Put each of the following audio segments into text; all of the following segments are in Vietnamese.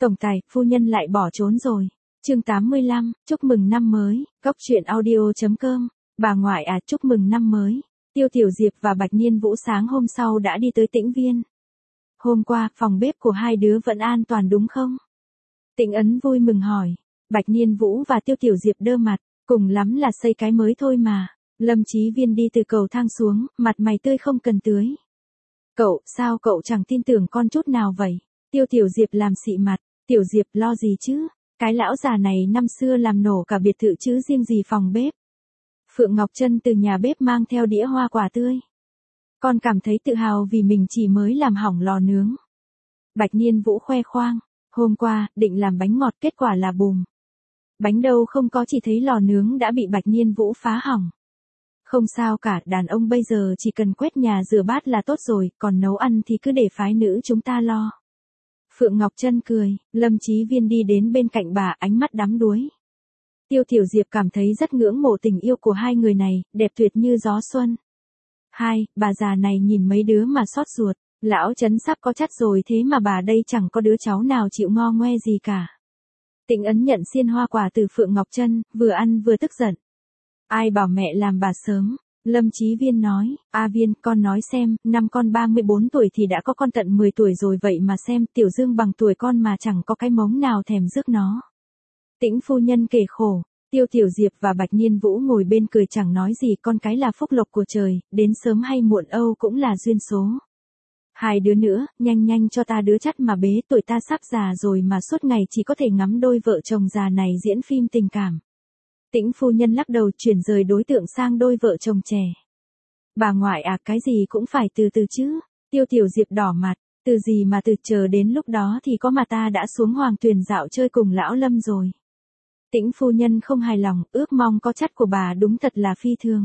Tổng tài, phu nhân lại bỏ trốn rồi. Chương 85, chúc mừng năm mới, Cốc truyện audio.com. Bà ngoại à, chúc mừng năm mới. Tiêu Tiểu Diệp và Bạch Niên Vũ sáng hôm sau đã đi tới Tĩnh Viên. Hôm qua, phòng bếp của hai đứa vẫn an toàn đúng không? Tĩnh Ấn vui mừng hỏi. Bạch Niên Vũ và Tiêu Tiểu Diệp đơ mặt, cùng lắm là xây cái mới thôi mà. Lâm Chí Viên đi từ cầu thang xuống, mặt mày tươi không cần tưới. Cậu, sao cậu chẳng tin tưởng con chút nào vậy? Tiêu Tiểu Diệp làm xị mặt. Tiểu Diệp lo gì chứ? Cái lão già này năm xưa làm nổ cả biệt thự chứ riêng gì phòng bếp. Phượng Ngọc Trân từ nhà bếp mang theo đĩa hoa quả tươi. Con cảm thấy tự hào vì mình chỉ mới làm hỏng lò nướng. Bạch Niên Vũ khoe khoang. Hôm qua, định làm bánh ngọt kết quả là bùm. Bánh đâu không có, chỉ thấy lò nướng đã bị Bạch Niên Vũ phá hỏng. Không sao cả, đàn ông bây giờ chỉ cần quét nhà rửa bát là tốt rồi, còn nấu ăn thì cứ để phái nữ chúng ta lo. Phượng Ngọc Trân cười, Lâm Chí Viên đi đến bên cạnh bà, ánh mắt đắm đuối. Tiêu Tiểu Diệp cảm thấy rất ngưỡng mộ tình yêu của hai người này, đẹp tuyệt như gió xuân. Bà già này nhìn mấy đứa mà xót ruột, lão Trấn sắp có chắt rồi thế mà bà đây chẳng có đứa cháu nào chịu ngo ngoe gì cả. Tĩnh Ấn nhận xiên hoa quả từ Phượng Ngọc Trân, vừa ăn vừa tức giận. Ai bảo mẹ làm bà sớm? Lâm Chí Viên nói, A Viên, con nói xem, năm con 34 tuổi thì đã có con tận 10 tuổi rồi vậy mà xem, Tiểu Dương bằng tuổi con mà chẳng có cái mống nào thèm rước nó. Tĩnh phu nhân kể khổ, Tiêu Tiểu Diệp và Bạch Niên Vũ ngồi bên cười chẳng nói gì, con cái là phúc lộc của trời, đến sớm hay muộn Âu cũng là duyên số. Hai đứa nữa, nhanh nhanh cho ta đứa chắt mà bế, tuổi ta sắp già rồi mà suốt ngày chỉ có thể ngắm đôi vợ chồng già này diễn phim tình cảm. Tĩnh phu nhân lắc đầu chuyển rời đối tượng sang đôi vợ chồng trẻ. Bà ngoại à, cái gì cũng phải từ từ chứ. Tiêu Tiểu Diệp đỏ mặt, từ gì mà từ, chờ đến lúc đó thì có mà ta đã xuống Hoàng Tuyền dạo chơi cùng lão Lâm rồi. Tĩnh phu nhân không hài lòng, ước mong có chắt của bà đúng thật là phi thường.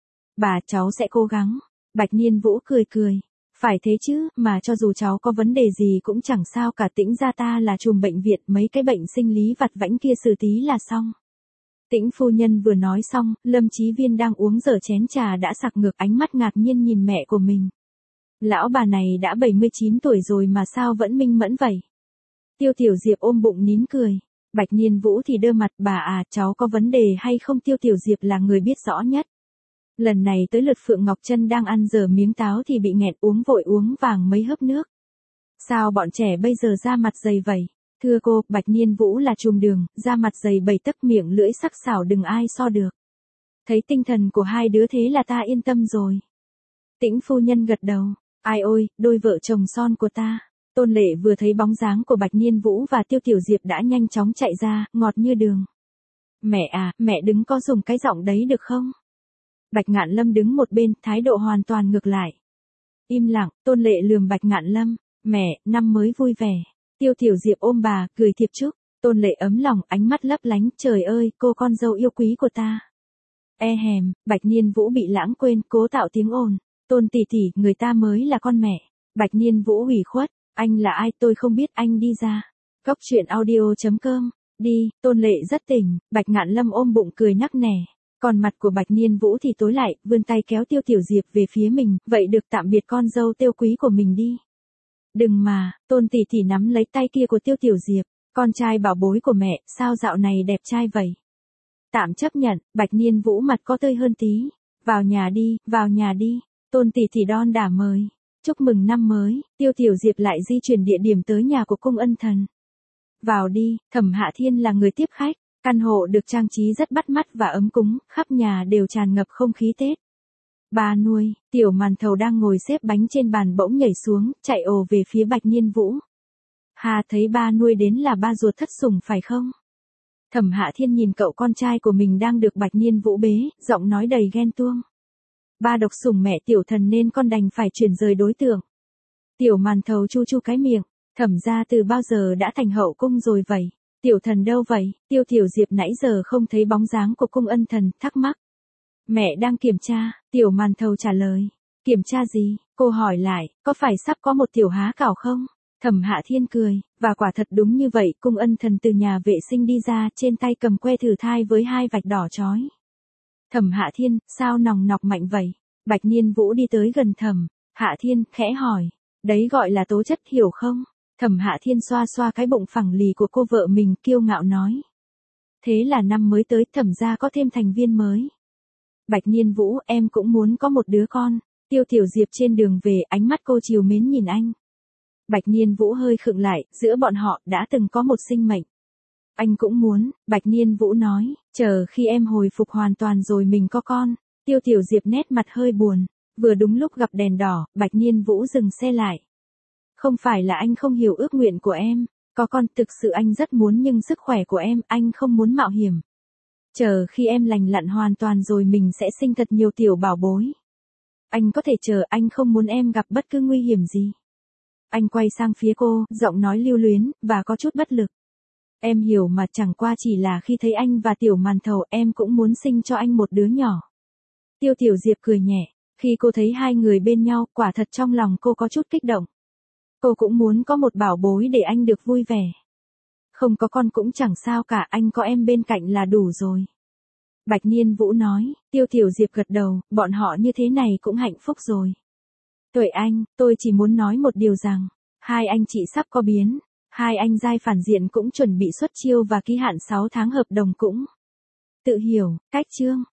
Bà, cháu sẽ cố gắng. Bạch Niên Vũ cười cười. Phải thế chứ, mà cho dù cháu có vấn đề gì cũng chẳng sao cả, Tĩnh gia ta là trùm bệnh viện, mấy cái bệnh sinh lý vặt vãnh kia xử tí là xong. Tĩnh phu nhân vừa nói xong, Lâm Chí Viên đang uống dở chén trà đã sặc ngược, ánh mắt ngạc nhiên nhìn mẹ của mình. Lão bà này đã 79 tuổi rồi mà sao vẫn minh mẫn vậy? Tiêu Tiểu Diệp ôm bụng nín cười. Bạch Niên Vũ thì đơ mặt, bà à, cháu có vấn đề hay không? Tiêu Tiểu Diệp là người biết rõ nhất. Lần này tới lượt Phượng Ngọc Trân đang ăn dở miếng táo thì bị nghẹn, uống vội uống vàng mấy hớp nước. Sao bọn trẻ bây giờ da mặt dày vậy? Thưa cô, Bạch Niên Vũ là trùm đường, da mặt dày 7 tấc, miệng lưỡi sắc sảo đừng ai so được. Thấy tinh thần của hai đứa thế là ta yên tâm rồi. Tĩnh phu nhân gật đầu. Ai ôi, đôi vợ chồng son của ta. Tôn Lệ vừa thấy bóng dáng của Bạch Niên Vũ và Tiêu Tiểu Diệp đã nhanh chóng chạy ra, ngọt như đường. Mẹ à, mẹ đừng có dùng cái giọng đấy được không? Bạch Ngạn Lâm đứng một bên, thái độ hoàn toàn ngược lại. Im lặng, Tôn Lệ lườm Bạch Ngạn Lâm. Mẹ, năm mới vui vẻ. Tiêu Tiểu Diệp ôm bà, cười thiệp chúc. Tôn Lệ ấm lòng, ánh mắt lấp lánh, trời ơi, cô con dâu yêu quý của ta. Hèm, Bạch Niên Vũ bị lãng quên, cố tạo tiếng ồn. Tôn tỷ tỷ, người ta mới là con mẹ. Bạch Niên Vũ ủy khuất, anh là ai tôi không biết, anh đi ra. Cốc truyện audio.com, đi, Tôn Lệ rất tỉnh, Bạch Ngạn Lâm ôm bụng cười nắc nẻ. Còn mặt của Bạch Niên Vũ thì tối lại, vươn tay kéo Tiêu Tiểu Diệp về phía mình, vậy được, tạm biệt con dâu tiêu quý của mình đi. Đừng mà, Tôn tỷ tỷ nắm lấy tay kia của Tiêu Tiểu Diệp, con trai bảo bối của mẹ, sao dạo này đẹp trai vậy? Tạm chấp nhận, Bạch Niên Vũ mặt có tươi hơn tí. Vào nhà đi, Tôn tỷ tỷ đon đả mời. Chúc mừng năm mới, Tiêu Tiểu Diệp lại di chuyển địa điểm tới nhà của cung ân thần. Vào đi, Thẩm Hạ Thiên là người tiếp khách, căn hộ được trang trí rất bắt mắt và ấm cúng, khắp nhà đều tràn ngập không khí Tết. Ba nuôi, Tiểu Màn Thầu đang ngồi xếp bánh trên bàn bỗng nhảy xuống, chạy ồ về phía Bạch Niên Vũ. Hà, thấy ba nuôi đến là ba ruột thất sủng phải không? Thẩm Hạ Thiên nhìn cậu con trai của mình đang được Bạch Niên Vũ bế, giọng nói đầy ghen tuông. Ba độc sủng mẹ Tiểu Thần nên con đành phải chuyển rời đối tượng. Tiểu Màn Thầu chu chu cái miệng, Thẩm gia từ bao giờ đã thành hậu cung rồi vậy? Tiểu Thần đâu vậy? Tiêu Tiểu Diệp nãy giờ không thấy bóng dáng của cung ân thần, thắc mắc. Mẹ đang kiểm tra, Tiểu Màn Thầu trả lời. Kiểm tra gì? Cô hỏi lại, có phải sắp có một tiểu há cảo không? Thẩm Hạ Thiên cười, và quả thật đúng như vậy, cung ân thần từ nhà vệ sinh đi ra, trên tay cầm que thử thai với 2 vạch đỏ chói. Thẩm Hạ Thiên, sao nòng nọc mạnh vậy? Bạch Niên Vũ đi tới gần Thẩm Hạ Thiên, khẽ hỏi. Đấy gọi là tố chất, hiểu không? Thẩm Hạ Thiên xoa xoa cái bụng phẳng lì của cô vợ mình, kiêu ngạo nói. Thế là năm mới tới, Thẩm gia có thêm thành viên mới. Bạch Nhiên Vũ, em cũng muốn có một đứa con. Tiêu Tiểu Diệp trên đường về, ánh mắt cô trìu mến nhìn anh. Bạch Nhiên Vũ hơi khựng lại, giữa bọn họ đã từng có một sinh mệnh. Anh cũng muốn, Bạch Nhiên Vũ nói, chờ khi em hồi phục hoàn toàn rồi mình có con. Tiêu Tiểu Diệp nét mặt hơi buồn, vừa đúng lúc gặp đèn đỏ, Bạch Nhiên Vũ dừng xe lại. Không phải là anh không hiểu ước nguyện của em, có con thực sự anh rất muốn, nhưng sức khỏe của em, anh không muốn mạo hiểm. Chờ khi em lành lặn hoàn toàn rồi mình sẽ sinh thật nhiều tiểu bảo bối. Anh có thể chờ, anh không muốn em gặp bất cứ nguy hiểm gì. Anh quay sang phía cô, giọng nói lưu luyến, và có chút bất lực. Em hiểu mà, chẳng qua chỉ là khi thấy anh và Tiểu Màn Thầu, em cũng muốn sinh cho anh một đứa nhỏ. Tiêu Tiểu Diệp cười nhẹ, khi cô thấy hai người bên nhau, quả thật trong lòng cô có chút kích động. Cô cũng muốn có một bảo bối để anh được vui vẻ. Không có con cũng chẳng sao cả, anh có em bên cạnh là đủ rồi. Bạch Nhiên Vũ nói, Tiêu Tiểu Diệp gật đầu, bọn họ như thế này cũng hạnh phúc rồi. Tuệ Anh, tôi chỉ muốn nói một điều rằng, hai anh chị sắp có biến, hai anh giai phản diện cũng chuẩn bị xuất chiêu và ký hạn 6 tháng hợp đồng cũng. Tự hiểu, cách chương.